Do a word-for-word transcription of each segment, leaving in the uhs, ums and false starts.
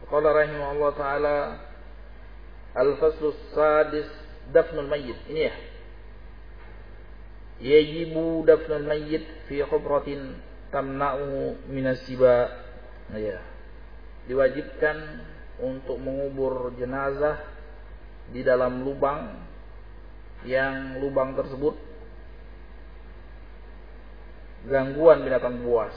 Qala rahimahullah taala al-faslu sadis dafnul mayyit. Ini ya. Yajibu dafnul mayyit fi hubratin tamna'uhu minas siba. Nah, ya. Diwajibkan untuk mengubur jenazah di dalam lubang yang lubang tersebut gangguan binatang buas.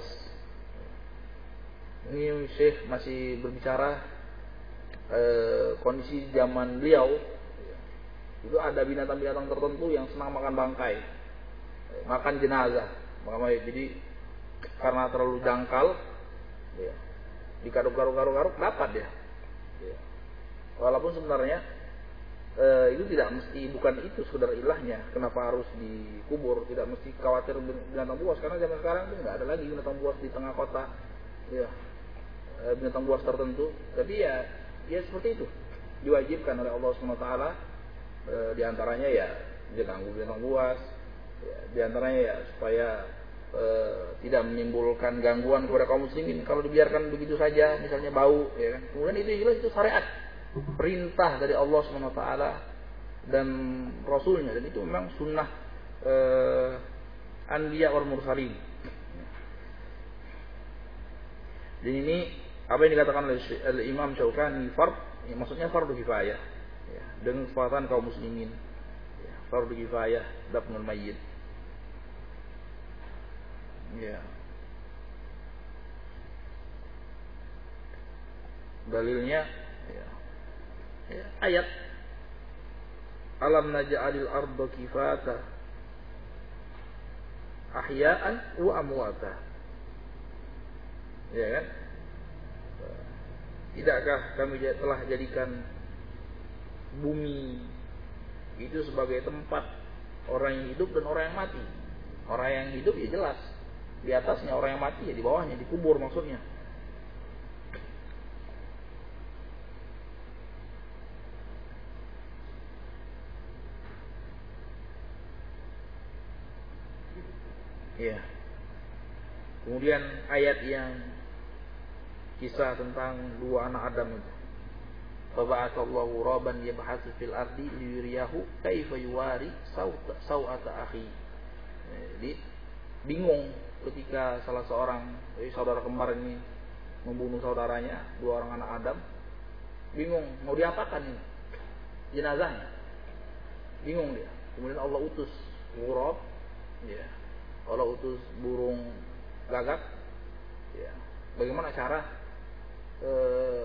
Ini Syekh masih berbicara eh, kondisi zaman beliau. Itu ada binatang-binatang tertentu yang senang makan bangkai, makan jenazah. Jadi karena terlalu dangkal, ya, digaruk-garuk-garuk dapat ya. Ya. Walaupun sebenarnya e, itu tidak mesti, bukan itu sekedar ilahnya. Kenapa harus dikubur? Tidak mesti khawatir binatang buas, karena zaman sekarang itu nggak ada lagi binatang buas di tengah kota. Ya, e, binatang buas tertentu. Tapi ya, ya seperti itu. Diwajibkan oleh Allah subhanahu wa taala. E, di antaranya ya diganggu binatang buas. Ya, di antaranya ya supaya E, tidak menimbulkan gangguan kepada kaum muslimin kalau dibiarkan begitu saja, misalnya bau, ya kan? Kemudian itu jelas itu syariat, perintah dari Allah subhanahu wa taala dan Rasulnya, dan itu memang sunnah e, anbiya wal mursalin. Dan ini apa yang dikatakan oleh Imam Syaukani fard, ya, maksudnya fardu kifayah, ya, dengan kesepakatan kaum muslimin, ya, fardu kifayah dafnul mayyit. Ya. Dalilnya ya. Ya, ayat alam naj'alil arda kifata ahya'an wa amwata. Ya kan? Tidakkah kami telah jadikan bumi itu sebagai tempat orang yang hidup dan orang yang mati. Orang yang hidup ya jelas di atasnya, orang yang mati ya di bawahnya, dikubur maksudnya. Ya. Kemudian ayat yang kisah tentang dua anak Adam itu. Faba'atsallahu raban yabhatsu fil ardi liyuriyahu kaifa yuwari sawata akhi. Jadi bingung ketika salah seorang dari saudara kembar ini membunuh saudaranya, dua orang anak Adam. Bingung mau diapakan ini jenazahnya, bingung dia. Kemudian Allah utus ghurab, ya, Allah utus burung gagak, ya. Bagaimana cara eh,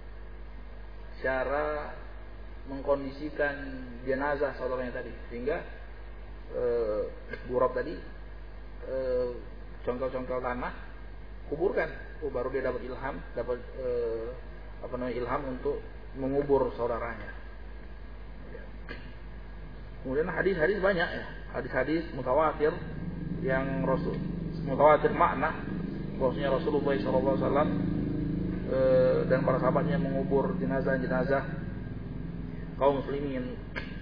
cara mengkondisikan jenazah saudaranya tadi, sehingga eh, ghurab tadi eh, congkel-congkel tanah, kuburkan. Oh, baru dia dapat ilham, dapat eh, apa namanya ilham untuk mengubur saudaranya. Ya. Kemudian hadis-hadis banyak ya, hadis-hadis mutawatir yang Rasul mutawatir makna bahwasanya Rasulullah shallallahu alaihi wasallam eh, dan para sahabatnya mengubur jenazah-jenazah kaum muslimin.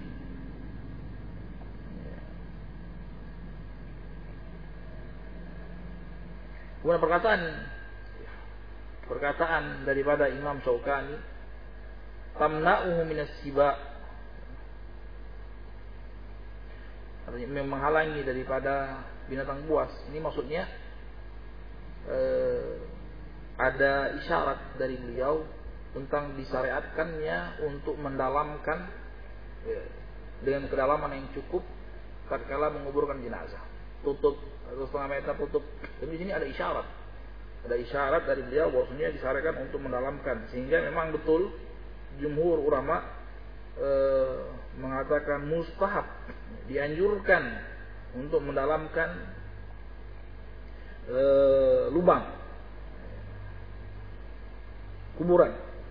Kemudian perkataan perkataan daripada Imam Syaukani, tamna'uhu minas siba, artinya menghalangi daripada binatang buas. Ini maksudnya eh, ada isyarat dari beliau tentang disyariatkannya untuk mendalamkan ya, dengan kedalaman yang cukup tatkala menguburkan jenazah. Tutup atau setengah meter tutup. Tapi di sini ada isyarat. Ada isyarat dari beliau bahwasanya disarankan untuk mendalamkan, sehingga memang betul jumhur ulama e, mengatakan mustahab, dianjurkan untuk mendalamkan e, lubang kuburan.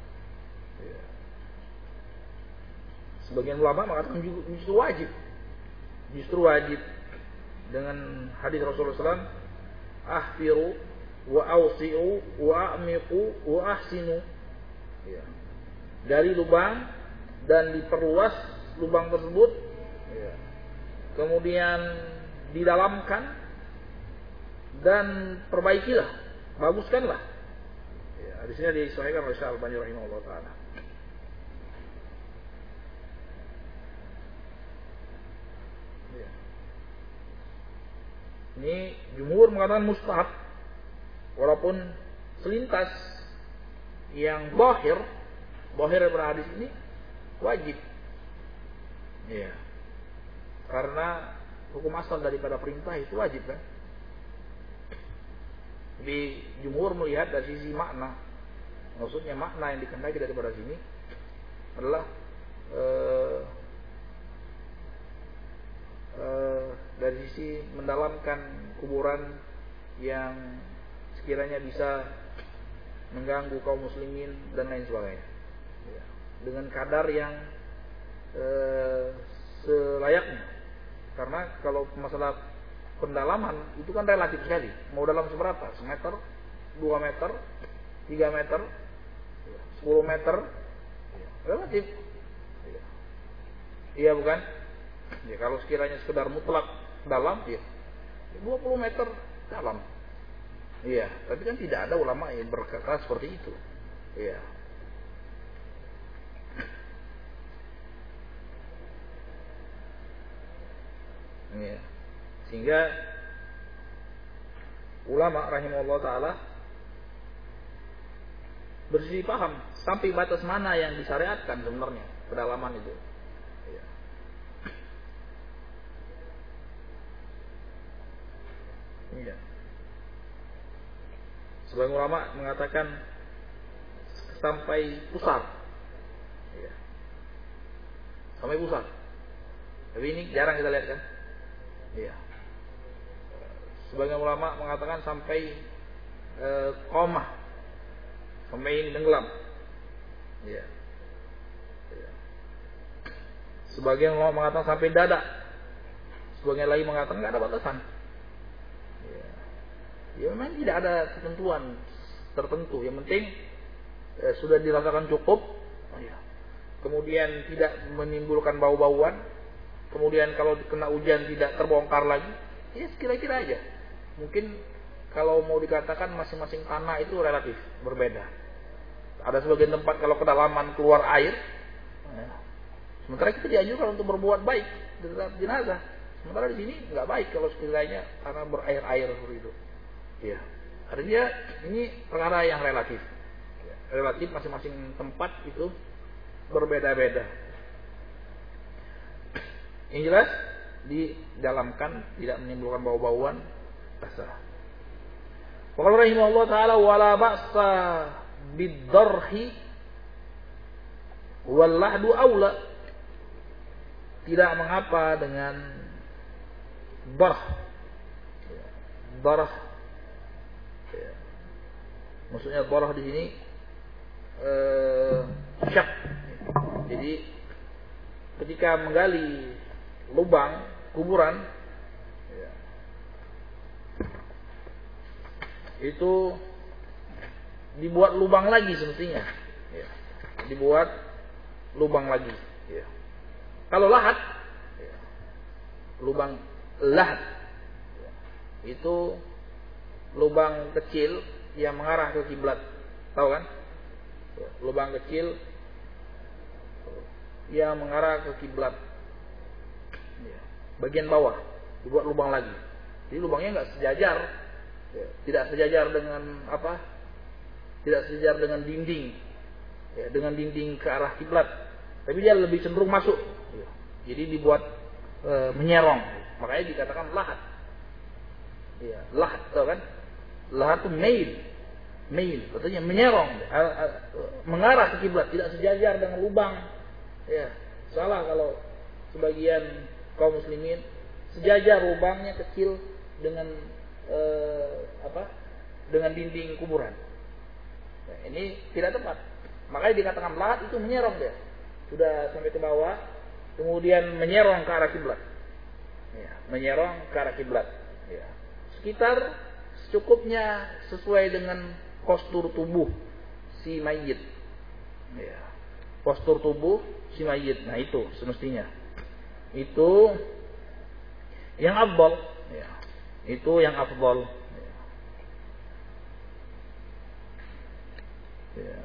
Sebagian ulama mengatakan justru wajib. Justru wajib. Dengan hadis Rasulullah shallallahu alaihi wasallam, ahfiru wa awsi'u wa amiqu wa ahsinu, ya. Dari lubang dan diperluas lubang tersebut, ya. Kemudian didalamkan dan perbaikilah, baguskanlah, ya. Hadisnya disahihkan oleh Syekh Al-Albani rahimahullah taala. Ya. Ini jumhur mengatakan mustahab, walaupun selintas yang zahir, zahir pada hadis ini wajib. Ya. Karena hukum asal daripada perintah itu wajib kan. Di jumhur melihat dari sisi makna, maksudnya makna yang dikehendaki daripada sini adalah uh, uh, dari sisi mendalamkan kuburan yang sekiranya bisa mengganggu kaum muslimin dan lain sebagainya, ya. Dengan kadar yang uh, selayaknya. Karena kalau masalah pendalaman itu kan relatif sekali. Mau dalam seberapa? Semeter, dua meter, tiga meter, sepuluh meter, relatif. Iya bukan? Ya, kalau sekiranya sekedar mutlak dalam, ya dua puluh meter dalam. Iya, tapi kan tidak ada ulama yang berkata seperti itu. Iya. Iya. Sehingga ulama rahimahullah ta'ala bersih paham sampai batas mana yang disyariatkan sebenarnya kedalaman itu. Ya. Iya. Sebagian ulama mengatakan sampai pusar. Ya. Sampai pusar. Tapi ini jarang kita lihat kan? Iya. Sebagian ulama mengatakan sampai e, koma, sampai ini tenggelam. Ya. Ya. Sebagian ulama mengatakan sampai dada. Sebagian lagi mengatakan nggak ada batasan. Ya. Ya memang tidak ada ketentuan tertentu. Yang penting e, sudah dirasakan cukup. Oh, ya. Kemudian tidak menimbulkan bau-bauan. Kemudian kalau kena hujan tidak terbongkar lagi. Ya kira-kira aja. Mungkin kalau mau dikatakan masing-masing tanah itu relatif berbeda. Ada sebagian tempat kalau kedalaman keluar air, ya. Sementara kita dianjurkan untuk berbuat baik terhadap jenazah. Sementara di sini nggak baik kalau sekiranya karena berair-air seperti itu. Ya, artinya ini perkara yang relatif. Relatif masing-masing tempat itu berbeda-beda. Yang jelas didalamkan, tidak menimbulkan bau-bauan. Terserah. Qala rahimahullah taala wala ba'sa bid-darhi wal lahdu aula. Tidak mengapa dengan darh. Darh. Ya. Maksudnya darh di sini eh syak. Jadi ketika menggali lubang kuburan itu dibuat lubang lagi semestinya, ya. Dibuat lubang lagi. Ya. Kalau lahat, ya. Lubang lahat, ya. Itu lubang kecil yang mengarah ke kiblat, tahu kan? Ya. Lubang kecil yang mengarah ke kiblat, ya. Bagian bawah dibuat lubang lagi. Jadi lubangnya nggak sejajar. Ya, tidak sejajar dengan apa? Tidak sejajar dengan dinding, ya, dengan dinding ke arah kiblat. Tapi dia lebih cenderung masuk. Ya. Jadi dibuat e, menyerong. Makanya dikatakan lahat. Ya, lahat, tahu kan? Lahat itu mail, mail, artinya menyerong, a, a, mengarah ke kiblat, tidak sejajar dengan lubang. Ya, salah kalau sebagian kaum muslimin sejajar lubangnya kecil dengan Eh, apa dengan dinding kuburan. Nah, ini tidak tepat. Makanya dikatakan lahat itu menyerong dia, sudah sampai ke bawah, kemudian menyerong ke arah kiblat. Ya, menyerong ke arah kiblat. Ya. Sekitar secukupnya sesuai dengan postur tubuh si mayit. Ya. Postur tubuh si mayit. Nah itu semestinya. Itu yang afdal. Ya. Itu yang afdal. Ya.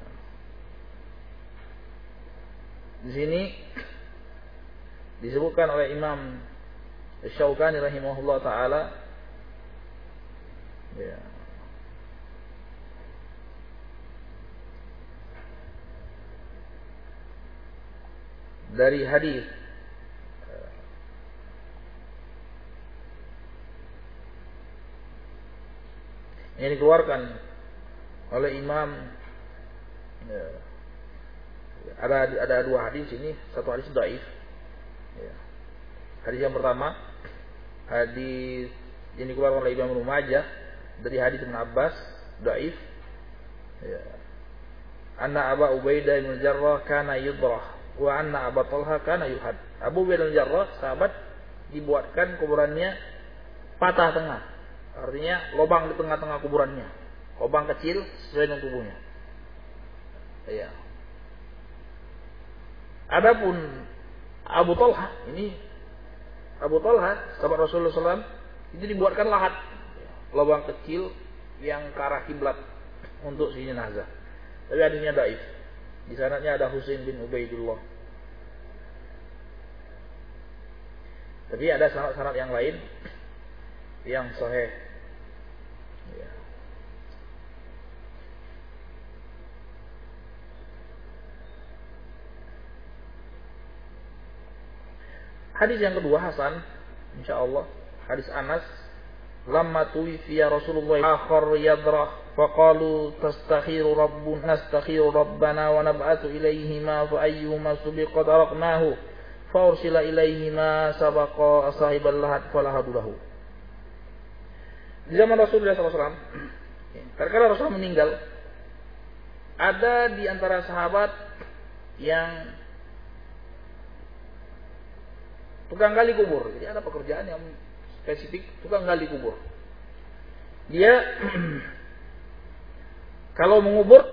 Di sini disebutkan oleh Imam Syaukani rahimahullah taala, ya, dari hadis yang dikeluarkan oleh Imam, ya, ada ada dua hadis ini, satu hadis dhaif. Ya. Hadis yang pertama, hadis yang dikeluarkan oleh Imam Ibnu Majah dari hadis Ibnu Abbas, dhaif. Ya. Anna Aba Ubaidah bin Jarrah kana yudrah wa anna Aba Talha kana yuhad. Abu Ubaidah bin Jarrah, sahabat, dibuatkan kuburannya patah tengah. Artinya lubang di tengah-tengah kuburannya. Lubang kecil sesuai dengan tubuhnya. Ya. Adapun Abu Talha, ini Abu Talha, sahabat Rasulullah shallallahu alaihi wasallam, itu dibuatkan lahat, lubang kecil yang ke arah kiblat untuk si jenazah. Tapi hadisnya dhaif. Di sanadnya ada Husain bin Ubaidullah. Tapi ada sanad-sanad yang lain yang sahih. Ya. Hadis yang kedua hasan, insyaallah, hadis Anas, lamma tuwfiya Rasulullah akhar yadrah faqalu tastakhiru rabbuna nastakhiru rabbana wa nab'atu ilayhima fa ayyuhuma subiqa taraknahu fa ursila ilayhima sabaqa sahibal lahat falahadu lahu. Di zaman Rasulullah sallallahu alaihi wasallam, tatkala Rasulullah meninggal, ada di antara sahabat yang tukang gali kubur. Jadi ada pekerjaan yang spesifik, tukang gali kubur. Dia kalau mengubur,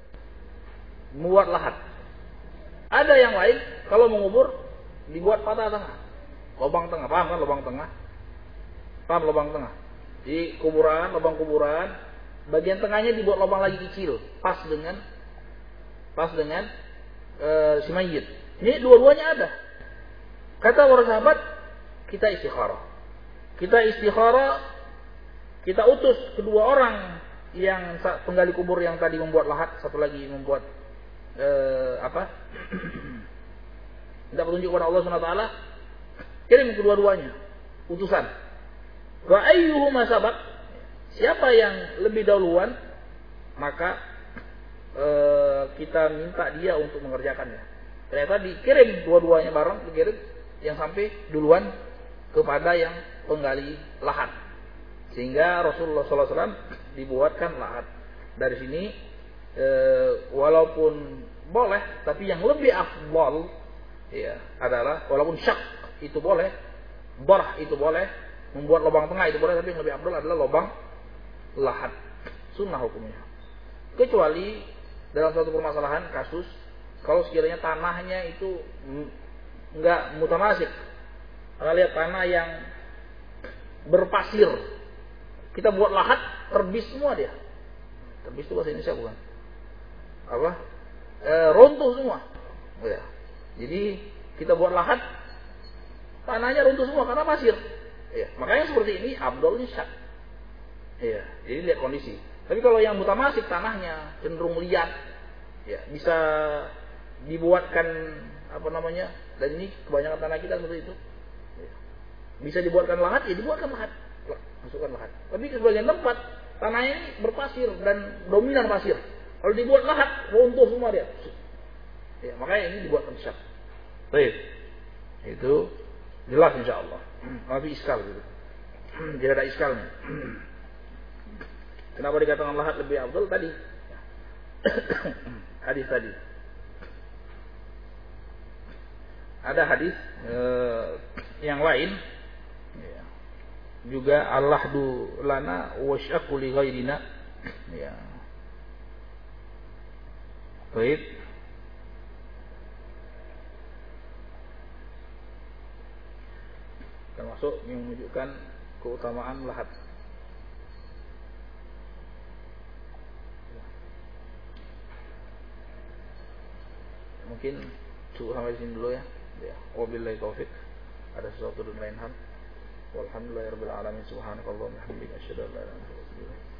membuat lahat. Ada yang lain, kalau mengubur, dibuat patah tengah, lubang tengah. Paham kan lubang tengah? Paham lubang tengah? Di kuburan, lubang kuburan, bagian tengahnya dibuat lubang lagi kecil, pas dengan pas dengan e, si mayit. Ini dua-duanya ada. Kata para sahabat, kita istikharah. Kita istikharah, kita utus kedua orang yang penggali kubur yang tadi membuat lahat, satu lagi membuat eh, apa? Minta petunjuk kepada Allah Subhanahu wa taala. Kirim kedua-duanya utusan. Wa ayyuhuma sabaq, siapa yang lebih dahuluan, maka eh, kita minta dia untuk mengerjakannya. Ternyata dikirim dua-duanya bareng, dikirim yang sampai duluan kepada yang penggali lahat, sehingga Rasulullah sallallahu alaihi wasallam dibuatkan lahat. Dari sini e, walaupun boleh, tapi yang lebih afdal ya adalah, walaupun syak itu boleh, barh itu boleh, membuat lubang tengah itu boleh, tapi yang lebih afdal adalah lubang lahat. Sunnah hukumnya. Kecuali dalam suatu permasalahan kasus, kalau sekiranya tanahnya itu enggak mutamasik, kita lihat tanah yang berpasir, kita buat lahat, terbis semua dia. Terbis itu bahasa Indonesia bukan? Apa? E, runtuh semua. Ya. Jadi kita buat lahat, tanahnya runtuh semua karena pasir. Ya. Makanya seperti ini afdalnya syak. Ya. Jadi lihat kondisi. Tapi kalau yang mutamasik tanahnya cenderung liat, ya bisa dibuatkan apa namanya? Dan ini kebanyakan tanah kita seperti itu. Bisa dibuatkan lahat, ya dibuatkan lahat, masukkan lahat. Tapi sebagian tempat tanahnya ini berpasir dan dominan pasir. Kalau dibuat lahat, runtuh semua dia. Ya, makanya ini dibuatkan syak. Baik, itu jelas insya Allah. Tapi iskal gitu. Tidak ada iskalnya. Kenapa dikatakan lahat lebih afdal tadi? Hadis tadi. Ada hadis eh, yang lain ya, juga al-lahdu lana wa syaqqu li ghairina. Ya. Baik. Termasuk yang menunjukkan keutamaan lahat. mungkin cukup sampai sini dulu ya. Ya, wabillahi taufik. Ada sesuatu dan lain hal. Walhamdulillahirabbil alamin. Subhanakallahumma wa bihamdika asyhadu an la ilaha illa anta astaghfiruka wa atubu ilaik.